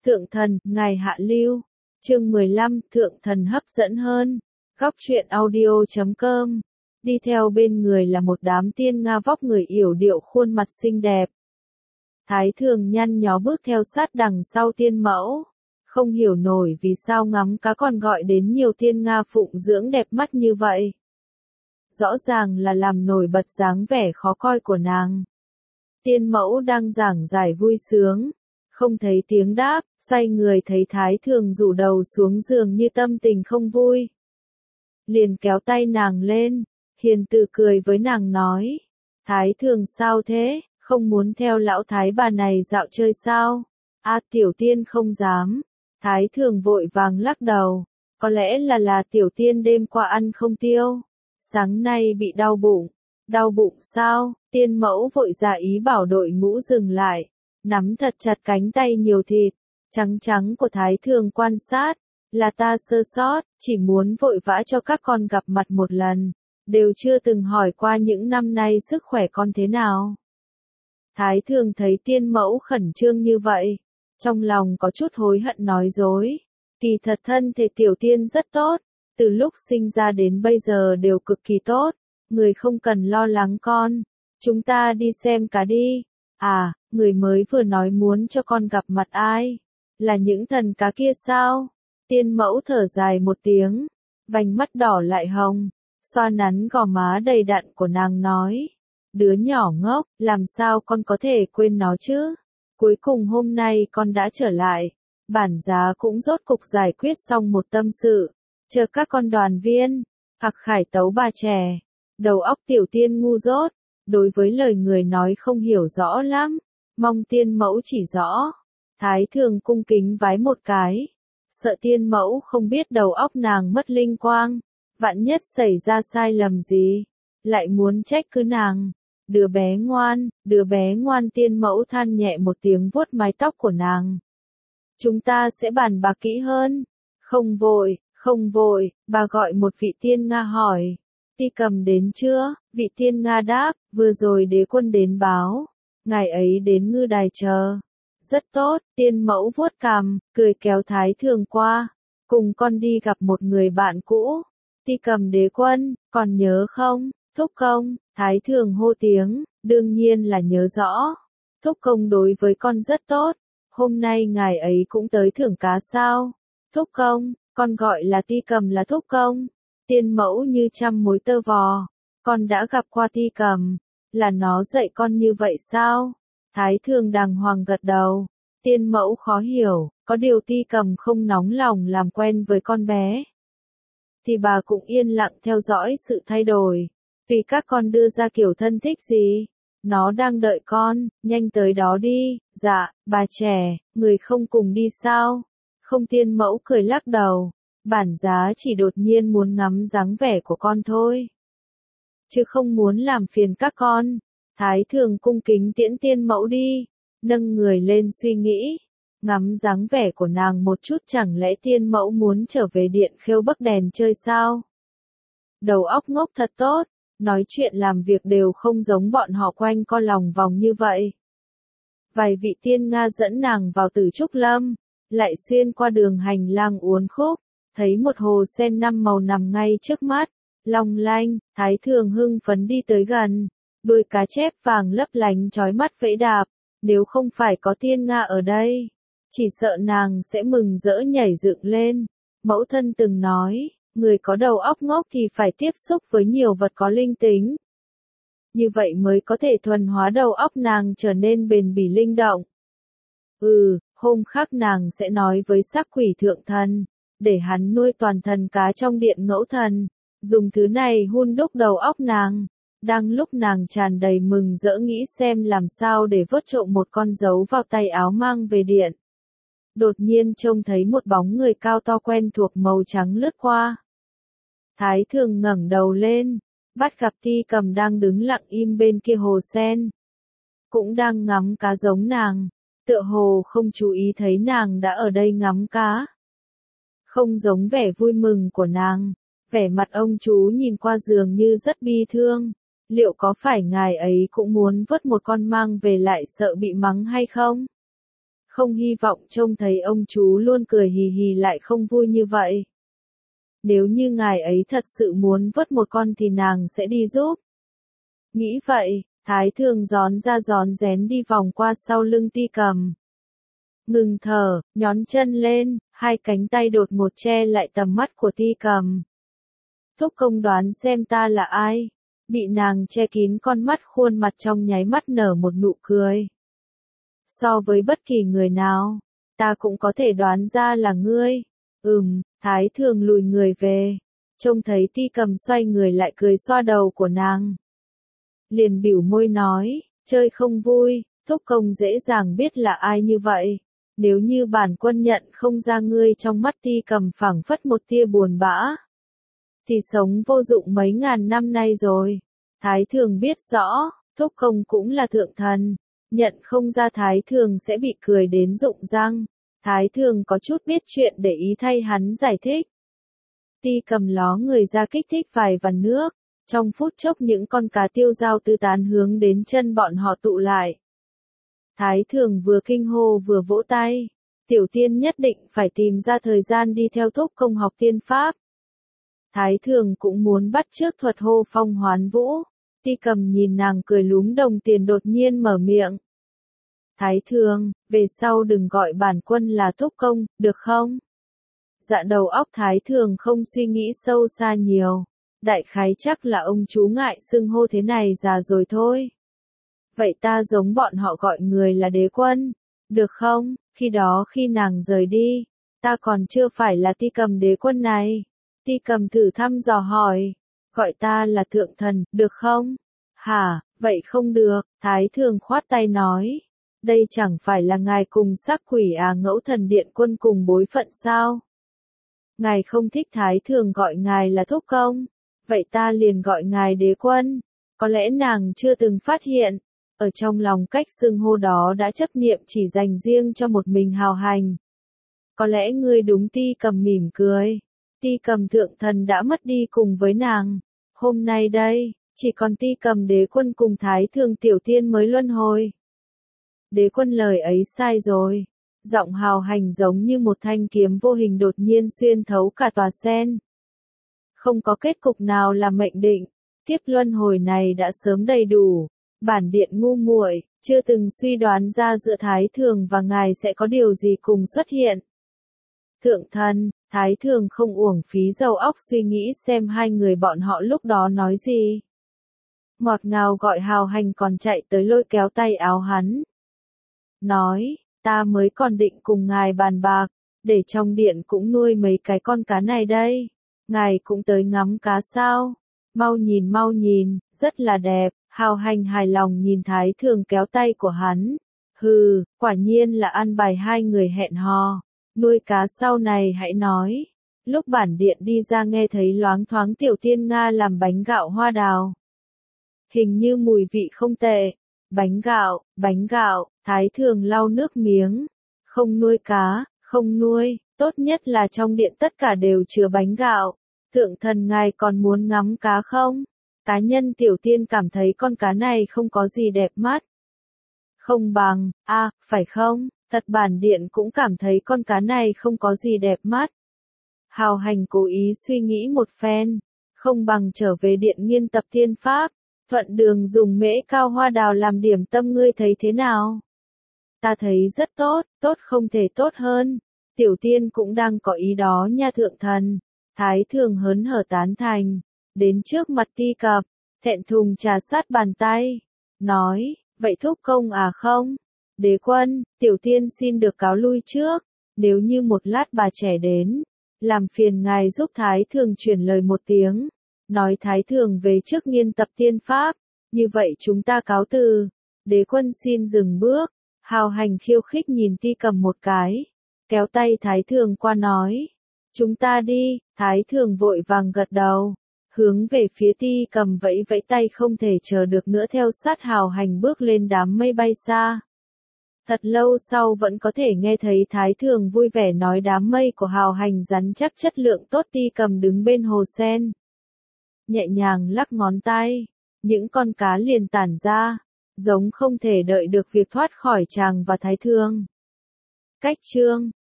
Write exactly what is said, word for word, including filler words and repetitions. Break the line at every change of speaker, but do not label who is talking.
Thượng thần, ngài hạ lưu. Chương mười lăm, thượng thần hấp dẫn hơn. Góc truyện audio chấm com. Đi theo bên người là một đám tiên Nga vóc người yểu điệu khuôn mặt xinh đẹp. Thái thường nhăn nhó bước theo sát đằng sau tiên mẫu. Không hiểu nổi vì sao ngắm cá còn gọi đến nhiều tiên Nga phụng dưỡng đẹp mắt như vậy. Rõ ràng là làm nổi bật dáng vẻ khó coi của nàng. Tiên mẫu đang giảng giải vui sướng. Không thấy tiếng đáp, xoay người thấy Thái thường rủ đầu xuống giường như tâm tình không vui. Liền kéo tay nàng lên, hiền từ cười với nàng nói. Thái thường sao thế, không muốn theo lão thái bà này dạo chơi sao? A tiểu tiên không dám. Thái thường vội vàng lắc đầu. Có lẽ là là tiểu tiên đêm qua ăn không tiêu. Sáng nay bị đau bụng. Đau bụng sao? Tiên mẫu vội ra ý bảo đội ngũ dừng lại. Nắm thật chặt cánh tay nhiều thịt, trắng trắng của Thái thường quan sát, là ta sơ sót, chỉ muốn vội vã cho các con gặp mặt một lần, đều chưa từng hỏi qua những năm nay sức khỏe con thế nào. Thái thường thấy tiên mẫu khẩn trương như vậy, trong lòng có chút hối hận nói dối, kỳ thật thân thể tiểu tiên rất tốt, từ lúc sinh ra đến bây giờ đều cực kỳ tốt, người không cần lo lắng con, chúng ta đi xem cá đi. À, người mới vừa nói muốn cho con gặp mặt ai? Là những thần cá kia sao? Tiên mẫu thở dài một tiếng, vành mắt đỏ lại hồng, xoa nắn gò má đầy đặn của nàng nói. Đứa nhỏ ngốc, làm sao con có thể quên nó chứ? Cuối cùng hôm nay con đã trở lại, bản giá cũng rốt cục giải quyết xong một tâm sự, chờ các con đoàn viên, hoặc khải tấu bà trẻ, đầu óc tiểu tiên ngu dốt. Đối với lời người nói không hiểu rõ lắm, mong tiên mẫu chỉ rõ. Thái thường cung kính vái một cái, sợ tiên mẫu không biết đầu óc nàng mất linh quang, vạn nhất xảy ra sai lầm gì, lại muốn trách cứ nàng. Đứa bé ngoan, đứa bé ngoan tiên mẫu than nhẹ một tiếng vuốt mái tóc của nàng. Chúng ta sẽ bàn bạc kỹ hơn. Không vội, không vội, bà gọi một vị tiên Nga hỏi. Ti cầm đến chưa? Vị tiên Nga đáp, vừa rồi đế quân đến báo. Ngài ấy đến ngư đài chờ. Rất tốt, tiên mẫu vuốt cằm, cười kéo Thái thường qua. Cùng con đi gặp một người bạn cũ. Ti cầm đế quân, còn nhớ không? Thúc công, Thái thường hô tiếng, đương nhiên là nhớ rõ. Thúc công đối với con rất tốt. Hôm nay ngài ấy cũng tới thưởng cá sao? Thúc công, con gọi là Ti cầm là thúc công. Tiên mẫu như trăm mối tơ vò, con đã gặp qua Ti cầm, là nó dạy con như vậy sao? Thái thường đàng hoàng gật đầu, tiên mẫu khó hiểu, có điều Ti cầm không nóng lòng làm quen với con bé. Thì bà cũng yên lặng theo dõi sự thay đổi, vì các con đưa ra kiểu thân thích gì, nó đang đợi con, nhanh tới đó đi. Dạ, bà trẻ, người không cùng đi sao? Không, tiên mẫu cười lắc đầu. Bản giá chỉ đột nhiên muốn ngắm dáng vẻ của con thôi. Chứ không muốn làm phiền các con. Thái thường cung kính tiễn tiên mẫu đi. Nâng người lên suy nghĩ. Ngắm dáng vẻ của nàng một chút, chẳng lẽ tiên mẫu muốn trở về điện khêu bấc đèn chơi sao? Đầu óc ngốc thật tốt. Nói chuyện làm việc đều không giống bọn họ quanh co lòng vòng như vậy. Vài vị tiên Nga dẫn nàng vào Tử Trúc Lâm. Lại xuyên qua đường hành lang uốn khúc. Thấy một hồ sen năm màu nằm ngay trước mắt, long lanh, Thái thường hưng phấn đi tới gần, đuôi cá chép vàng lấp lánh chói mắt vẫy đạp, nếu không phải có tiên Nga ở đây, chỉ sợ nàng sẽ mừng rỡ nhảy dựng lên. Mẫu thân từng nói, người có đầu óc ngốc thì phải tiếp xúc với nhiều vật có linh tính. Như vậy mới có thể thuần hóa đầu óc nàng trở nên bền bỉ linh động. Ừ, hôm khác nàng sẽ nói với sắc quỷ thượng thần, để hắn nuôi toàn thần cá trong điện ngẫu thần, dùng thứ này hun đúc đầu óc nàng. Đang lúc nàng tràn đầy mừng rỡ nghĩ xem làm sao để vớt trộm một con dấu vào tay áo mang về điện. Đột nhiên trông thấy một bóng người cao to quen thuộc màu trắng lướt qua. Thái thường ngẩng đầu lên, bắt gặp Ti cầm đang đứng lặng im bên kia hồ sen. Cũng đang ngắm cá giống nàng, tựa hồ không chú ý thấy nàng đã ở đây ngắm cá. Không giống vẻ vui mừng của nàng, vẻ mặt ông chú nhìn qua dường như rất bi thương. Liệu có phải ngài ấy cũng muốn vớt một con mang về lại sợ bị mắng hay không? Không hy vọng trông thấy ông chú luôn cười hì hì lại không vui như vậy. Nếu như ngài ấy thật sự muốn vớt một con thì nàng sẽ đi giúp. Nghĩ vậy, Thái Thường gión ra gión rén đi vòng qua sau lưng Ti Cầm. Ngừng thở, nhón chân lên, hai cánh tay đột ngột che lại tầm mắt của Ti Cầm. Thúc công đoán xem ta là ai? Bị nàng che kín con mắt, khuôn mặt trong nháy mắt nở một nụ cười. So với bất kỳ người nào, ta cũng có thể đoán ra là ngươi. Ừm, Thái Thường lùi người về, trông thấy Ti Cầm xoay người lại cười xoa đầu của nàng. Liền bĩu môi nói, chơi không vui, thúc công dễ dàng biết là ai như vậy. Nếu như bản quân nhận không ra ngươi, trong mắt Ti Cầm phảng phất một tia buồn bã, thì sống vô dụng mấy ngàn năm nay rồi. Thái Thường biết rõ, thúc công cũng là thượng thần, nhận không ra Thái Thường sẽ bị cười đến rụng răng. Thái Thường có chút biết chuyện để ý thay hắn giải thích. Ti Cầm ló người ra kích thích vài vần nước, trong phút chốc những con cá tiêu dao tứ tán hướng đến chân bọn họ tụ lại. Thái Thường vừa kinh hô vừa vỗ tay, tiểu tiên nhất định phải tìm ra thời gian đi theo thúc công học tiên pháp. Thái Thường cũng muốn bắt chước thuật hô phong hoán vũ. Ti Cầm nhìn nàng cười lúm đồng tiền, đột nhiên mở miệng. Thái Thường, về sau đừng gọi bản quân là thúc công, được không? Dạ đầu óc Thái Thường không suy nghĩ sâu xa nhiều. Đại khái chắc là ông chú ngại xưng hô thế này già rồi thôi. Vậy ta giống bọn họ gọi người là đế quân, được không? Khi đó khi nàng rời đi, ta còn chưa phải là Ti Cầm đế quân này. Ti Cầm thử thăm dò hỏi, gọi ta là thượng thần, được không? Hả, vậy không được, Thái Thường khoát tay nói. Đây chẳng phải là ngài cùng sắc quỷ à Ngẫu Thần Điện quân cùng bối phận sao? Ngài không thích Thái Thường gọi ngài là thúc công, vậy ta liền gọi ngài đế quân. Có lẽ nàng chưa từng phát hiện, ở trong lòng cách xưng hô đó đã chấp niệm chỉ dành riêng cho một mình Hào Hành. Có lẽ ngươi đúng. Ti Cầm mỉm cười. Ti Cầm thượng thần đã mất đi cùng với nàng. Hôm nay đây, chỉ còn Ti Cầm đế quân cùng Thái Thường tiểu tiên mới luân hồi. Đế quân lời ấy sai rồi. Giọng Hào Hành giống như một thanh kiếm vô hình đột nhiên xuyên thấu cả tòa sen. Không có kết cục nào là mệnh định. Kiếp luân hồi này đã sớm đầy đủ. Bản điện ngu muội, chưa từng suy đoán ra giữa Thái Thường và ngài sẽ có điều gì cùng xuất hiện. Thượng thần, Thái Thường không uổng phí dầu óc suy nghĩ xem hai người bọn họ lúc đó nói gì. Ngọt ngào gọi Hào Hành còn chạy tới lôi kéo tay áo hắn. Nói, ta mới còn định cùng ngài bàn bạc, để trong điện cũng nuôi mấy cái con cá này đây. Ngài cũng tới ngắm cá sao? Mau nhìn mau nhìn, rất là đẹp. Hào Hành hài lòng nhìn Thái Thường kéo tay của hắn. Hừ, quả nhiên là ăn bài hai người hẹn hò. Nuôi cá sau này hãy nói. Lúc bản điện đi ra nghe thấy loáng thoáng tiểu tiên Nga làm bánh gạo hoa đào. Hình như mùi vị không tệ. Bánh gạo, bánh gạo, Thái Thường lau nước miếng. Không nuôi cá, không nuôi, tốt nhất là trong điện tất cả đều chứa bánh gạo. Thượng thần ngài còn muốn ngắm cá không? Cá nhân tiểu tiên cảm thấy con cá này không có gì đẹp mắt. Không bằng, a, à, phải không? Thật bản điện cũng cảm thấy con cá này không có gì đẹp mắt. Hào Hành cố ý suy nghĩ một phen. Không bằng trở về điện nghiên tập tiên pháp. Thuận đường dùng mễ cao hoa đào làm điểm tâm, ngươi thấy thế nào? Ta thấy rất tốt, tốt không thể tốt hơn. Tiểu tiên cũng đang có ý đó nha thượng thần. Thái Thường hớn hở tán thành. Đến trước mặt Ti Cầm, thẹn thùng trà sát bàn tay. Nói, vậy thúc công à không? Đế quân, tiểu tiên xin được cáo lui trước. Nếu như một lát bà trẻ đến, làm phiền ngài giúp Thái Thường chuyển lời một tiếng. Nói Thái Thường về trước nghiên tập tiên pháp. Như vậy chúng ta cáo từ. Đế quân xin dừng bước. Hào Hành khiêu khích nhìn Ti Cầm một cái. Kéo tay Thái Thường qua nói. Chúng ta đi. Thái Thường vội vàng gật đầu. Hướng về phía Ti Cầm vẫy vẫy tay, không thể chờ được nữa theo sát Hào Hành bước lên đám mây bay xa. Thật lâu sau vẫn có thể nghe thấy Thái Thường vui vẻ nói đám mây của Hào Hành rắn chắc chất lượng tốt. Ti Cầm đứng bên hồ sen. Nhẹ nhàng lắc ngón tay. Những con cá liền tản ra. Giống không thể đợi được việc thoát khỏi chàng và Thái Thường. Cách chương